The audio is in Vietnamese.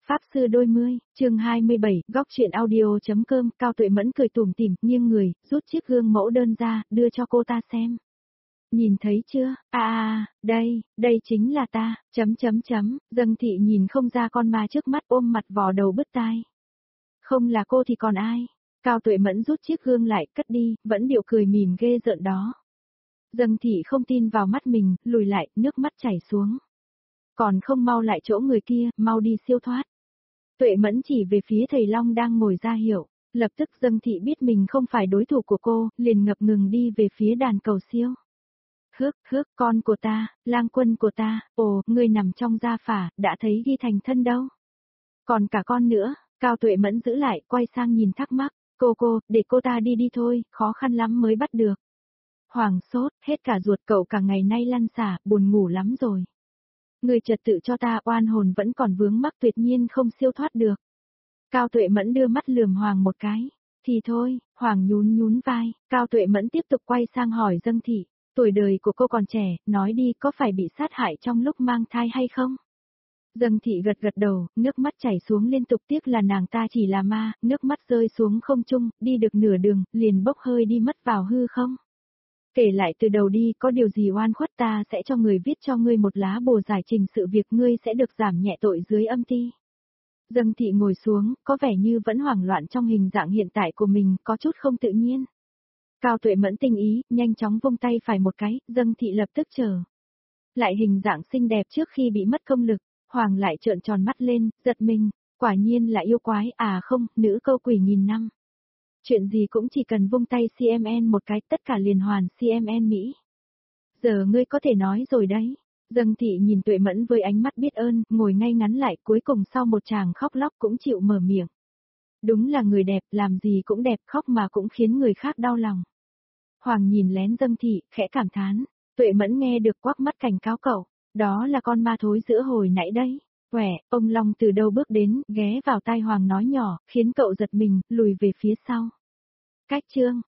Pháp sư đôi mươi, chương 27, góc truyện audio.com, Cao Tuệ Mẫn cười tủm tỉm, nghiêng người, rút chiếc gương mẫu đơn ra, đưa cho cô ta xem. Nhìn thấy chưa, đây chính là ta, Dâng Thị nhìn không ra con ma trước mắt ôm mặt vò đầu bứt tai. Không là cô thì còn ai? Cao Tuệ Mẫn rút chiếc gương lại, cất đi, vẫn điệu cười mỉm ghê rợn đó. Dâng Thị không tin vào mắt mình, lùi lại, nước mắt chảy xuống. Còn không mau lại chỗ người kia, mau đi siêu thoát. Tuệ Mẫn chỉ về phía thầy Long đang ngồi ra hiệu, lập tức Dâng Thị biết mình không phải đối thủ của cô, liền ngập ngừng đi về phía đàn cầu siêu. Hước, con của ta, lang quân của ta, ồ, ngươi nằm trong gia phả, đã thấy ghi thành thân đâu. Còn cả con nữa, Cao Tuệ Mẫn giữ lại, quay sang nhìn thắc mắc, cô, để cô ta đi thôi, khó khăn lắm mới bắt được. Hoàng sốt, hết cả ruột cậu cả ngày nay lăn xả, buồn ngủ lắm rồi. Người trật tự cho ta, oan hồn vẫn còn vướng mắc, tuyệt nhiên không siêu thoát được. Cao Tuệ Mẫn đưa mắt lườm Hoàng một cái. Thì thôi, Hoàng nhún vai, Cao Tuệ Mẫn tiếp tục quay sang hỏi Dâng Thị, tuổi đời của cô còn trẻ, nói đi có phải bị sát hại trong lúc mang thai hay không? Dâng Thị gật đầu, nước mắt chảy xuống liên tục, tiếc là nàng ta chỉ là ma, nước mắt rơi xuống không trung, đi được nửa đường, liền bốc hơi đi mất vào hư không. Kể lại từ đầu đi, có điều gì oan khuất ta sẽ cho người viết cho ngươi một lá bùa giải trình sự việc, ngươi sẽ được giảm nhẹ tội dưới âm ti. Dâng Thị ngồi xuống, có vẻ như vẫn hoảng loạn trong hình dạng hiện tại của mình, có chút không tự nhiên. Cao Tuệ Mẫn tinh ý, nhanh chóng vung tay phải một cái, Dâng Thị lập tức trở lại hình dạng xinh đẹp trước khi bị mất công lực. Hoàng lại trợn tròn mắt lên, giật mình, quả nhiên là yêu quái, không, nữ câu quỷ nghìn năm. Chuyện gì cũng chỉ cần vung tay CMN một cái, tất cả liền hoàn CMN Mỹ. Giờ ngươi có thể nói rồi đấy. Dâng Thị nhìn Tuệ Mẫn với ánh mắt biết ơn, ngồi ngay ngắn lại, cuối cùng sau một tràng khóc lóc cũng chịu mở miệng. Đúng là người đẹp, làm gì cũng đẹp, khóc mà cũng khiến người khác đau lòng. Hoàng nhìn lén Dâng Thị, khẽ cảm thán. Tuệ Mẫn nghe được quắc mắt cảnh cáo cậu, đó là con ma thối giữa hồi nãy đấy. Quẻ, ông Long từ đâu bước đến, ghé vào tai Hoàng nói nhỏ, khiến cậu giật mình, lùi về phía sau. Cách chương,